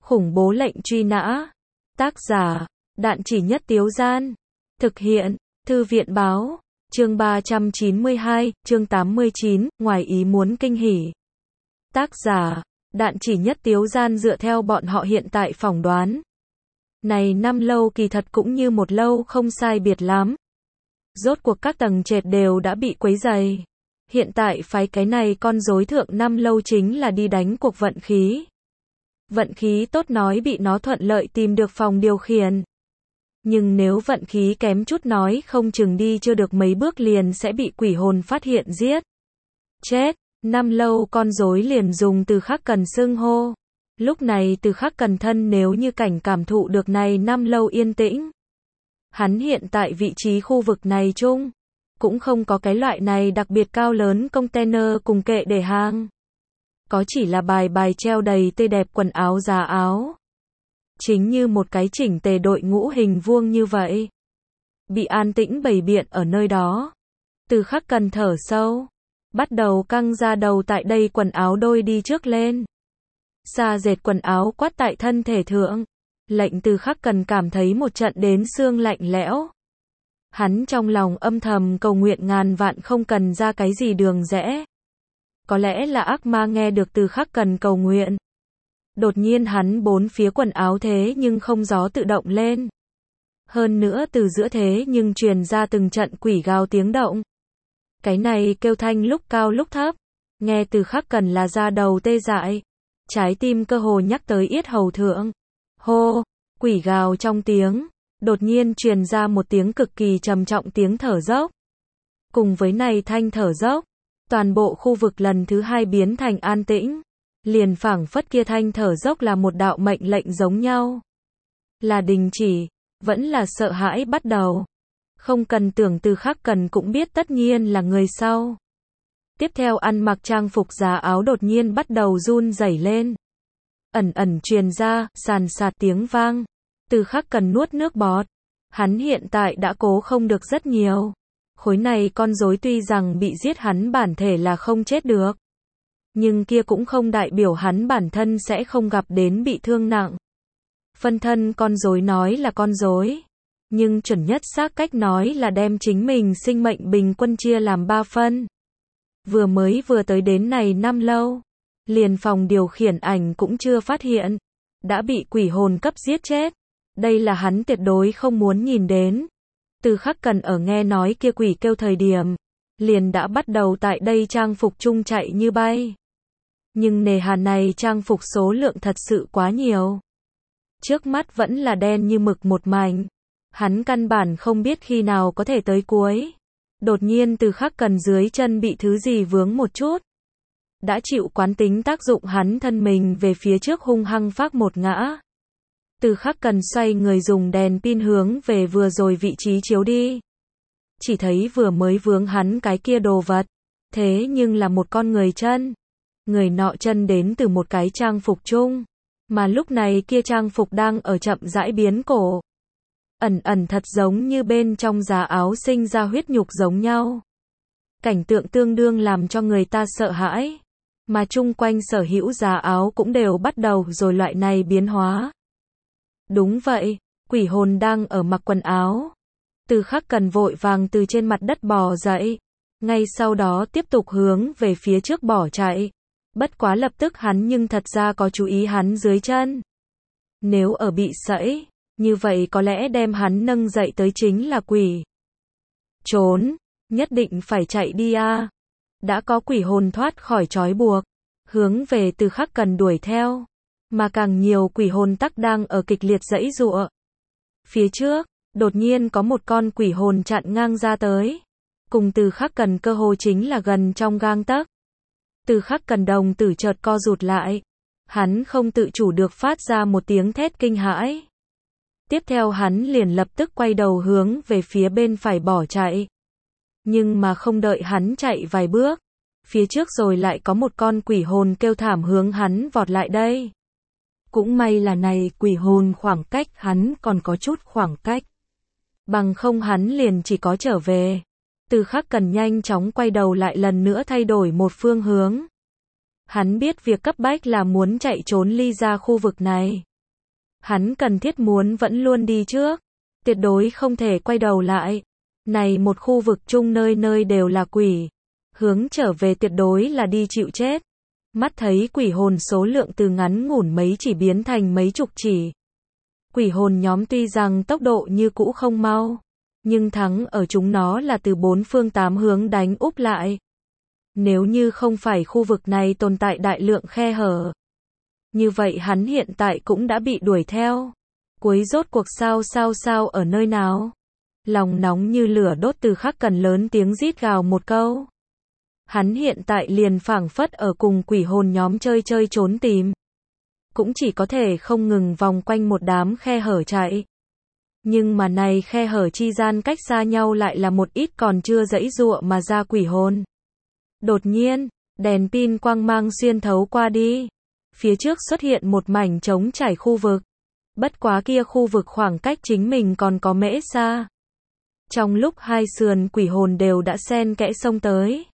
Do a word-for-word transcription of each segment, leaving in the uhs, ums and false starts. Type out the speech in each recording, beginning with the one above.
Khủng bố lệnh truy nã. Tác giả, Đạn Chỉ Nhất Tiếu Gian. Thực hiện, Thư viện Báo. Chương ba trăm chín mươi hai, chương tám mươi chín, ngoài ý muốn kinh hỉ. Tác giả, Đạn Chỉ Nhất Tiếu Gian dựa theo bọn họ hiện tại phỏng đoán. Này năm lâu kỳ thật cũng như một lâu không sai biệt lắm. Rốt cuộc các tầng trệt đều đã bị quấy rầy. Hiện tại phái cái này con rối thượng năm lâu chính là đi đánh cuộc vận khí. Vận khí tốt nói bị nó thuận lợi tìm được phòng điều khiển. Nhưng nếu vận khí kém chút nói không chừng đi chưa được mấy bước liền sẽ bị quỷ hồn phát hiện giết. Chết, năm lâu con rối liền dùng Từ Khắc Cần xưng hô. Lúc này Từ Khắc Cần thân nếu như cảnh cảm thụ được này năm lâu yên tĩnh. Hắn hiện tại vị trí khu vực này chung, cũng không có cái loại này đặc biệt cao lớn container cùng kệ để hàng. Có chỉ là bài bài treo đầy tươi đẹp quần áo giá áo. Chính như một cái chỉnh tề đội ngũ hình vuông như vậy. Bị an tĩnh bày biện ở nơi đó. Từ Khắc Cần thở sâu. Bắt đầu căng ra đầu tại đây quần áo đôi đi trước lên. Xa dệt quần áo quát tại thân thể thượng. Lệnh Từ Khắc Cần cảm thấy một trận đến xương lạnh lẽo. Hắn trong lòng âm thầm cầu nguyện ngàn vạn không cần ra cái gì đường rẽ. Có lẽ là ác ma nghe được Từ Khắc Cần cầu nguyện. Đột nhiên hắn bốn phía quần áo thế nhưng không gió tự động lên. Hơn nữa từ giữa thế nhưng truyền ra từng trận quỷ gào tiếng động. Cái này kêu thanh lúc cao lúc thấp. Nghe Từ Khắc Cần là da đầu tê dại. Trái tim cơ hồ nhắc tới yết hầu thượng. Hô, quỷ gào trong tiếng. Đột nhiên truyền ra một tiếng cực kỳ trầm trọng tiếng thở dốc. Cùng với này thanh thở dốc. Toàn bộ khu vực lần thứ hai biến thành an tĩnh. Liền phảng phất kia thanh thở dốc là một đạo mệnh lệnh giống nhau. Là đình chỉ, vẫn là sợ hãi bắt đầu. Không cần tưởng Từ Khắc Cần cũng biết tất nhiên là người sau. Tiếp theo ăn mặc trang phục giá áo đột nhiên bắt đầu run rẩy lên. Ẩn ẩn truyền ra, sàn sạt tiếng vang. Từ Khắc Cần nuốt nước bọt. Hắn hiện tại đã cố không được rất nhiều. Khối này con rối tuy rằng bị giết hắn bản thể là không chết được. Nhưng kia cũng không đại biểu hắn bản thân sẽ không gặp đến bị thương nặng. Phân thân con rối nói là con rối. Nhưng chuẩn nhất xác cách nói là đem chính mình sinh mệnh bình quân chia làm ba phân. Vừa mới vừa tới đến này năm lâu. Liền phòng điều khiển ảnh cũng chưa phát hiện. Đã bị quỷ hồn cấp giết chết. Đây là hắn tuyệt đối không muốn nhìn đến. Từ Khắc Cần ở nghe nói kia quỷ kêu thời điểm. Liền đã bắt đầu tại đây trang phục chung chạy như bay. Nhưng nề hà này trang phục số lượng thật sự quá nhiều. Trước mắt vẫn là đen như mực một mảnh. Hắn căn bản không biết khi nào có thể tới cuối. Đột nhiên Từ Khắc Cần dưới chân bị thứ gì vướng một chút. Đã chịu quán tính tác dụng hắn thân mình về phía trước hung hăng phác một ngã. Từ Khắc Cần xoay người dùng đèn pin hướng về vừa rồi vị trí chiếu đi. Chỉ thấy vừa mới vướng hắn cái kia đồ vật. Thế nhưng là một con người chân. Người nọ chân đến từ một cái trang phục chung. Mà lúc này kia trang phục đang ở chậm rãi biến cổ. Ẩn ẩn thật giống như bên trong giá áo sinh ra huyết nhục giống nhau. Cảnh tượng tương đương làm cho người ta sợ hãi. Mà chung quanh sở hữu giá áo cũng đều bắt đầu rồi loại này biến hóa. Đúng vậy, quỷ hồn đang ở mặc quần áo. Từ Khắc Cần vội vàng từ trên mặt đất bò dậy. Ngay sau đó tiếp tục hướng về phía trước bỏ chạy. Bất quá lập tức hắn nhưng thật ra có chú ý hắn dưới chân. Nếu ở bị sẫy, như vậy có lẽ đem hắn nâng dậy tới chính là quỷ. Trốn, nhất định phải chạy đi a. Đã có quỷ hồn thoát khỏi trói buộc, hướng về Từ Khắc Cần đuổi theo. Mà càng nhiều quỷ hồn tắc đang ở kịch liệt giãy giụa. Phía trước, đột nhiên có một con quỷ hồn chặn ngang ra tới. Cùng Từ Khắc Cần cơ hồ chính là gần trong gang tấc. Từ Khắc Cần đồng tử chợt co rụt lại. Hắn không tự chủ được phát ra một tiếng thét kinh hãi. Tiếp theo hắn liền lập tức quay đầu hướng về phía bên phải bỏ chạy. Nhưng mà không đợi hắn chạy vài bước. Phía trước rồi lại có một con quỷ hồn kêu thảm hướng hắn vọt lại đây. Cũng may là này quỷ hồn khoảng cách hắn còn có chút khoảng cách. Bằng không hắn liền chỉ có trở về. Từ Khắc Cần nhanh chóng quay đầu lại lần nữa thay đổi một phương hướng. Hắn biết việc cấp bách là muốn chạy trốn ly ra khu vực này. Hắn cần thiết muốn vẫn luôn đi trước. Tuyệt đối không thể quay đầu lại. Này một khu vực chung nơi nơi đều là quỷ. Hướng trở về tuyệt đối là đi chịu chết. Mắt thấy quỷ hồn số lượng từ ngắn ngủn mấy chỉ biến thành mấy chục chỉ. Quỷ hồn nhóm tuy rằng tốc độ như cũ không mau, nhưng thắng ở chúng nó là từ bốn phương tám hướng đánh úp lại. Nếu như không phải khu vực này tồn tại đại lượng khe hở, như vậy hắn hiện tại cũng đã bị đuổi theo. Cuối rốt cuộc sao sao sao ở nơi nào? Lòng nóng như lửa đốt Từ Khắc Cần lớn tiếng rít gào một câu. Hắn hiện tại liền phảng phất ở cùng quỷ hồn nhóm chơi chơi trốn tìm. Cũng chỉ có thể không ngừng vòng quanh một đám khe hở chạy. Nhưng mà này khe hở chi gian cách xa nhau lại là một ít còn chưa giãy giụa mà ra quỷ hồn. Đột nhiên, đèn pin quang mang xuyên thấu qua đi. Phía trước xuất hiện một mảnh trống trải khu vực. Bất quá kia khu vực khoảng cách chính mình còn có mễ xa. Trong lúc hai sườn quỷ hồn đều đã xen kẽ xông tới.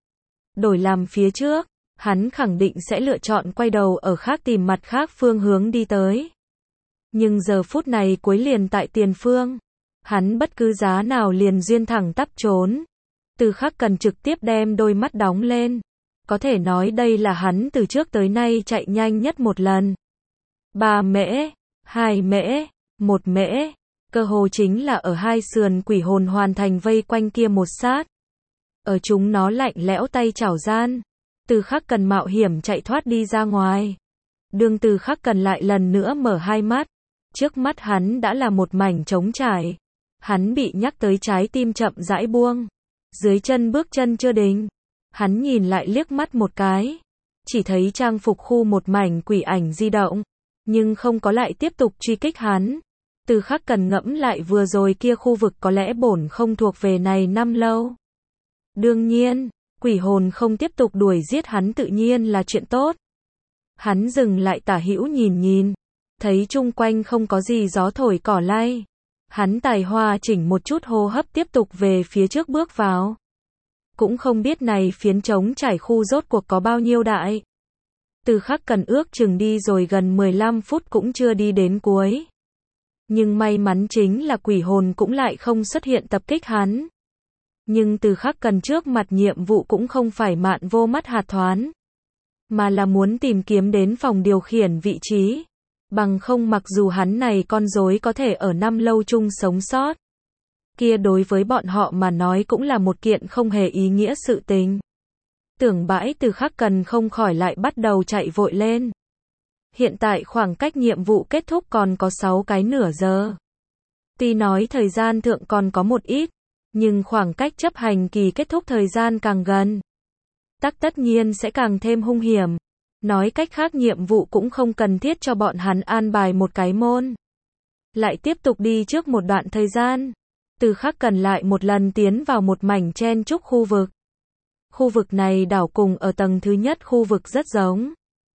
Đổi làm phía trước, hắn khẳng định sẽ lựa chọn quay đầu ở khác tìm mặt khác phương hướng đi tới. Nhưng giờ phút này cuối liền tại tiền phương. Hắn bất cứ giá nào liền duyên thẳng tắp trốn. Từ Khắc Cần trực tiếp đem đôi mắt đóng lên. Có thể nói đây là hắn từ trước tới nay chạy nhanh nhất một lần. Ba mễ, hai mễ, một mễ. Cơ hồ chính là ở hai sườn quỷ hồn hoàn thành vây quanh kia một sát. Ở chúng nó lạnh lẽo tay chảo gian. Từ Khắc Cần mạo hiểm chạy thoát đi ra ngoài. Đương Từ Khắc Cần lại lần nữa mở hai mắt. Trước mắt hắn đã là một mảnh trống trải. Hắn bị nhắc tới trái tim chậm rãi buông. Dưới chân bước chân chưa định. Hắn nhìn lại liếc mắt một cái. Chỉ thấy trang phục khu một mảnh quỷ ảnh di động. Nhưng không có lại tiếp tục truy kích hắn. Từ Khắc Cần ngẫm lại vừa rồi kia khu vực có lẽ bổn không thuộc về này năm lâu. Đương nhiên, quỷ hồn không tiếp tục đuổi giết hắn tự nhiên là chuyện tốt. Hắn dừng lại tả hữu nhìn nhìn. Thấy chung quanh không có gì gió thổi cỏ lay. Hắn tài hoa chỉnh một chút hô hấp tiếp tục về phía trước bước vào. Cũng không biết này phiến trống trải khu rốt cuộc có bao nhiêu đại. Từ Khắc Cần ước chừng đi rồi gần mười lăm phút cũng chưa đi đến cuối. Nhưng may mắn chính là quỷ hồn cũng lại không xuất hiện tập kích hắn. Nhưng Từ Khắc Cần trước mặt nhiệm vụ cũng không phải mạn vô mắt hạt thoán. Mà là muốn tìm kiếm đến phòng điều khiển vị trí. Bằng không mặc dù hắn này con rối có thể ở năm lâu chung sống sót. Kia đối với bọn họ mà nói cũng là một kiện không hề ý nghĩa sự tình. Tưởng bãi Từ Khắc Cần không khỏi lại bắt đầu chạy vội lên. Hiện tại khoảng cách nhiệm vụ kết thúc còn có sáu cái nửa giờ. Tuy nói thời gian thượng còn có một ít, nhưng khoảng cách chấp hành kỳ kết thúc thời gian càng gần. Tắc tất nhiên sẽ càng thêm hung hiểm. Nói cách khác nhiệm vụ cũng không cần thiết cho bọn hắn an bài một cái môn. Lại tiếp tục đi trước một đoạn thời gian. Từ Khắc Cần lại một lần tiến vào một mảnh chen chúc khu vực. Khu vực này đảo cùng ở tầng thứ nhất khu vực rất giống.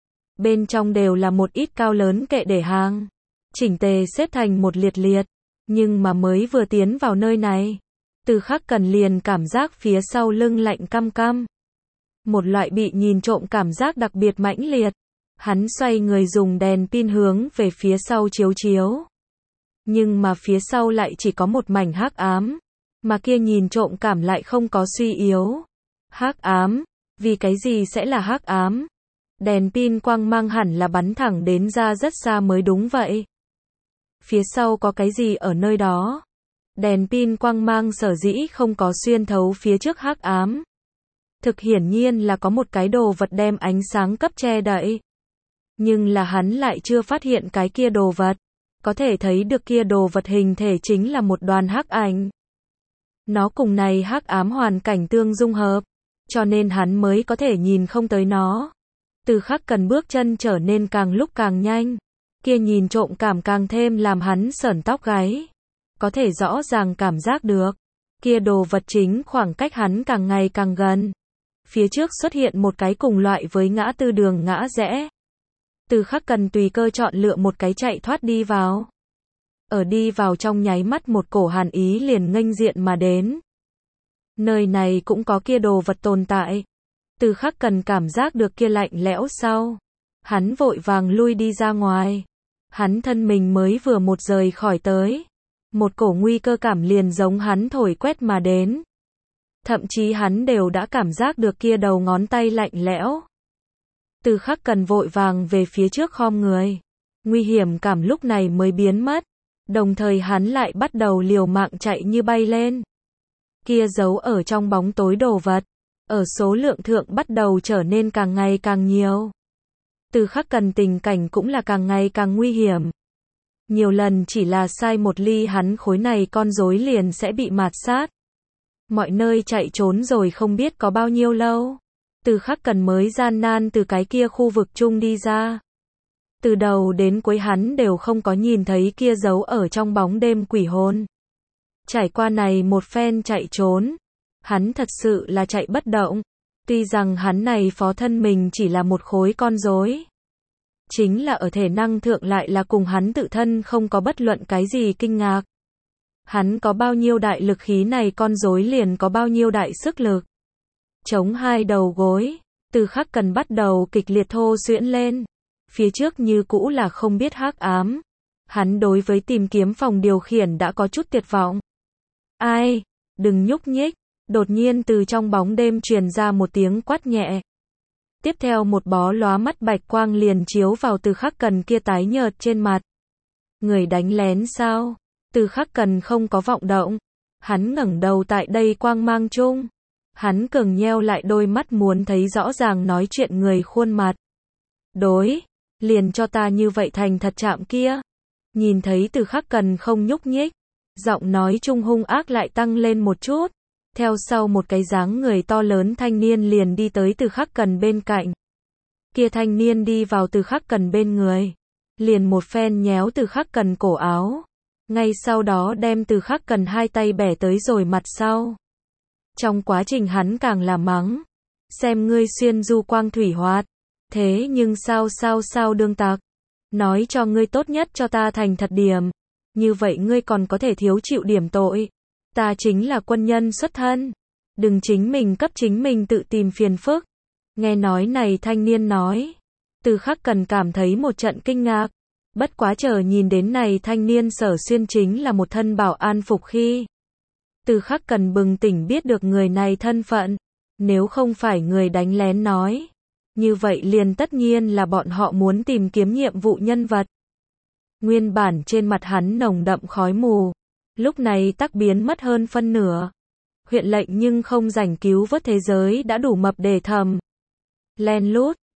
Bên trong đều là một ít cao lớn kệ để hàng. Chỉnh tề xếp thành một liệt liệt. Nhưng mà mới vừa tiến vào nơi này. Từ Khắc Cần liền cảm giác phía sau lưng lạnh căm căm. Một loại bị nhìn trộm cảm giác đặc biệt mãnh liệt. Hắn xoay người dùng đèn pin hướng về phía sau chiếu chiếu. Nhưng mà phía sau lại chỉ có một mảnh hắc ám. Mà kia nhìn trộm cảm lại không có suy yếu. Hắc ám, vì cái gì sẽ là hắc ám? Đèn pin quang mang hẳn là bắn thẳng đến ra rất xa mới đúng vậy. Phía sau có cái gì ở nơi đó? Đèn pin quang mang sở dĩ không có xuyên thấu phía trước hắc ám. Thực hiển nhiên là có một cái đồ vật đem ánh sáng cấp che đậy. Nhưng là hắn lại chưa phát hiện cái kia đồ vật. Có thể thấy được kia đồ vật hình thể chính là một đoàn hắc ảnh. Nó cùng này hắc ám hoàn cảnh tương dung hợp. Cho nên hắn mới có thể nhìn không tới nó. Từ Khắc Cần bước chân trở nên càng lúc càng nhanh. Kia nhìn trộm cảm càng thêm làm hắn sởn tóc gáy. Có thể rõ ràng cảm giác được. Kia đồ vật chính khoảng cách hắn càng ngày càng gần. Phía trước xuất hiện một cái cùng loại với ngã tư đường ngã rẽ. Từ Khắc Cần tùy cơ chọn lựa một cái chạy thoát đi vào. Ở đi vào trong nháy mắt một cổ hàn ý liền nghênh diện mà đến. Nơi này cũng có kia đồ vật tồn tại. Từ Khắc Cần cảm giác được kia lạnh lẽo sau. Hắn vội vàng lui đi ra ngoài. Hắn thân mình mới vừa một rời khỏi tới. Một cổ nguy cơ cảm liền giống hắn thổi quét mà đến. Thậm chí hắn đều đã cảm giác được kia đầu ngón tay lạnh lẽo. Từ Khắc Cần vội vàng về phía trước khom người. Nguy hiểm cảm lúc này mới biến mất. Đồng thời hắn lại bắt đầu liều mạng chạy như bay lên. Kia giấu ở trong bóng tối đồ vật, ở số lượng thượng bắt đầu trở nên càng ngày càng nhiều. Từ Khắc Cần tình cảnh cũng là càng ngày càng nguy hiểm. Nhiều lần chỉ là sai một ly hắn khối này con rối liền sẽ bị mạt sát. Mọi nơi chạy trốn rồi không biết có bao nhiêu lâu. Từ Khắc Cần mới gian nan từ cái kia khu vực chung đi ra. Từ đầu đến cuối hắn đều không có nhìn thấy kia giấu ở trong bóng đêm quỷ hồn. Trải qua này một phen chạy trốn, hắn thật sự là chạy bất động. Tuy rằng hắn này phó thân mình chỉ là một khối con rối, chính là ở thể năng thượng lại là cùng hắn tự thân không có bất luận cái gì kinh ngạc. Hắn có bao nhiêu đại lực khí này con rối liền có bao nhiêu đại sức lực. Chống hai đầu gối, Từ Khắc Cần bắt đầu kịch liệt thô xuyễn lên. Phía trước như cũ là không biết hắc ám. Hắn đối với tìm kiếm phòng điều khiển đã có chút tuyệt vọng. Ai? Đừng nhúc nhích. Đột nhiên từ trong bóng đêm truyền ra một tiếng quát nhẹ. Tiếp theo một bó lóa mắt bạch quang liền chiếu vào Từ Khắc Cần kia tái nhợt trên mặt. Người đánh lén sao? Từ Khắc Cần không có vọng động. Hắn ngẩng đầu tại đây quang mang chung. Hắn cường nheo lại đôi mắt muốn thấy rõ ràng nói chuyện người khuôn mặt. Đối, liền cho ta như vậy thành thật chạm kia. Nhìn thấy Từ Khắc Cần không nhúc nhích, giọng nói trung hung ác lại tăng lên một chút. Theo sau một cái dáng người to lớn thanh niên liền đi tới Từ Khắc Cần bên cạnh. Kia thanh niên đi vào Từ Khắc Cần bên người, liền một phen nhéo Từ Khắc Cần cổ áo. Ngay sau đó đem Từ Khắc Cần hai tay bẻ tới rồi mặt sau. Trong quá trình hắn càng là mắng. Xem ngươi xuyên du quang thủy hoạt. Thế nhưng sao sao sao đương tặc. Nói cho ngươi tốt nhất cho ta thành thật điểm. Như vậy ngươi còn có thể thiếu chịu điểm tội. Ta chính là quân nhân xuất thân. Đừng chính mình cấp chính mình tự tìm phiền phức. Nghe nói này thanh niên nói. Từ Khắc Cần cảm thấy một trận kinh ngạc. Bất quá chờ nhìn đến này thanh niên sở xuyên chính là một thân bảo an phục khi. Từ Khắc Cần bừng tỉnh biết được người này thân phận. Nếu không phải người đánh lén nói. Như vậy liền tất nhiên là bọn họ muốn tìm kiếm nhiệm vụ nhân vật. Nguyên bản trên mặt hắn nồng đậm khói mù. Lúc này tắc biến mất hơn phân nửa. Huyện lệnh nhưng không rảnh cứu vớt thế giới đã đủ mập để thầm. Len lút,